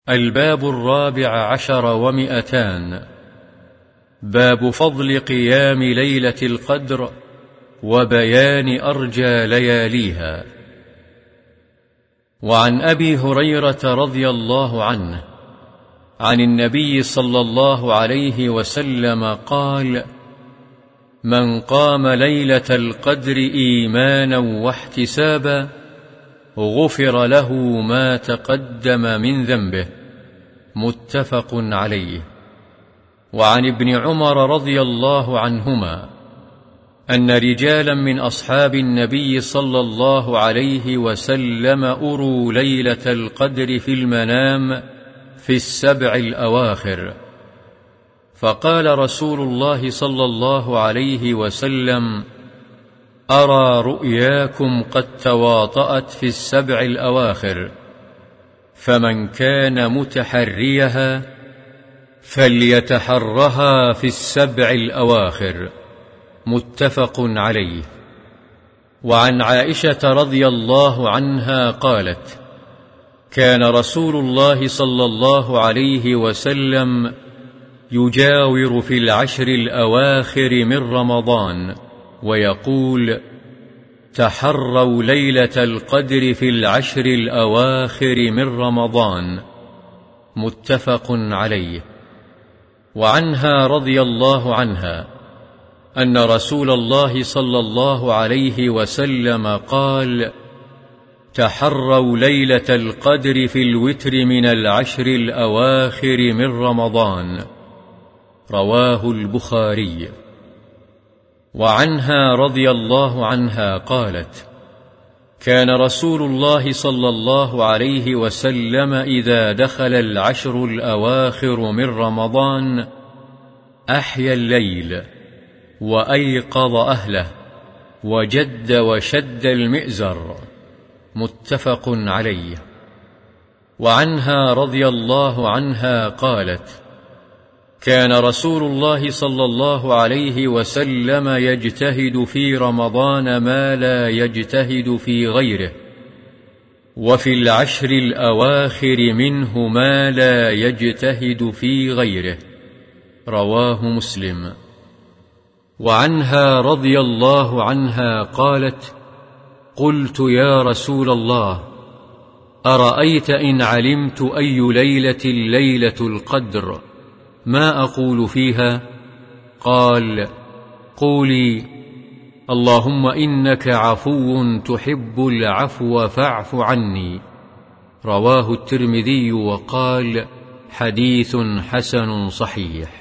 الباب 14 باب فضل قيام ليلة القدر وبيان أرجى لياليها. وعن أبي هريرة رضي الله عنه عن النبي صلى الله عليه وسلم قال: من قام ليلة القدر إيمانا واحتسابا غفر له ما تقدم من ذنبه. متفق عليه. وعن ابن عمر رضي الله عنهما أن رجالا من أصحاب النبي صلى الله عليه وسلم أروا ليلة القدر في المنام في السبع الأواخر، فقال رسول الله صلى الله عليه وسلم: أرى رؤياكم قد تواطأت في السبع الأواخر، فمن كان متحريها فليتحرها في السبع الأواخر. متفق عليه. وعن عائشة رضي الله عنها قالت: كان رسول الله صلى الله عليه وسلم يجاور في العشر الأواخر من رمضان ويقول: تحروا ليلة القدر في العشر الأواخر من رمضان. متفق عليه. وعنها رضي الله عنها أن رسول الله صلى الله عليه وسلم قال: تحروا ليلة القدر في الوتر من العشر الأواخر من رمضان. رواه البخاري. وعنها رضي الله عنها قالت: كان رسول الله صلى الله عليه وسلم إذا دخل العشر الأواخر من رمضان أحيا الليل وأيقظ أهله وجد وشد المئزر. متفق عليه. وعنها رضي الله عنها قالت: كان رسول الله صلى الله عليه وسلم يجتهد في رمضان ما لا يجتهد في غيره، وفي العشر الأواخر منه ما لا يجتهد في غيره. رواه مسلم. وعنها رضي الله عنها قالت: قلت يا رسول الله، أرأيت إن علمت أي ليلة ليلة القدر ما أقول فيها؟ قال: قولي: اللهم إنك عفو تحب العفو فاعف عني. رواه الترمذي وقال: حديث حسن صحيح.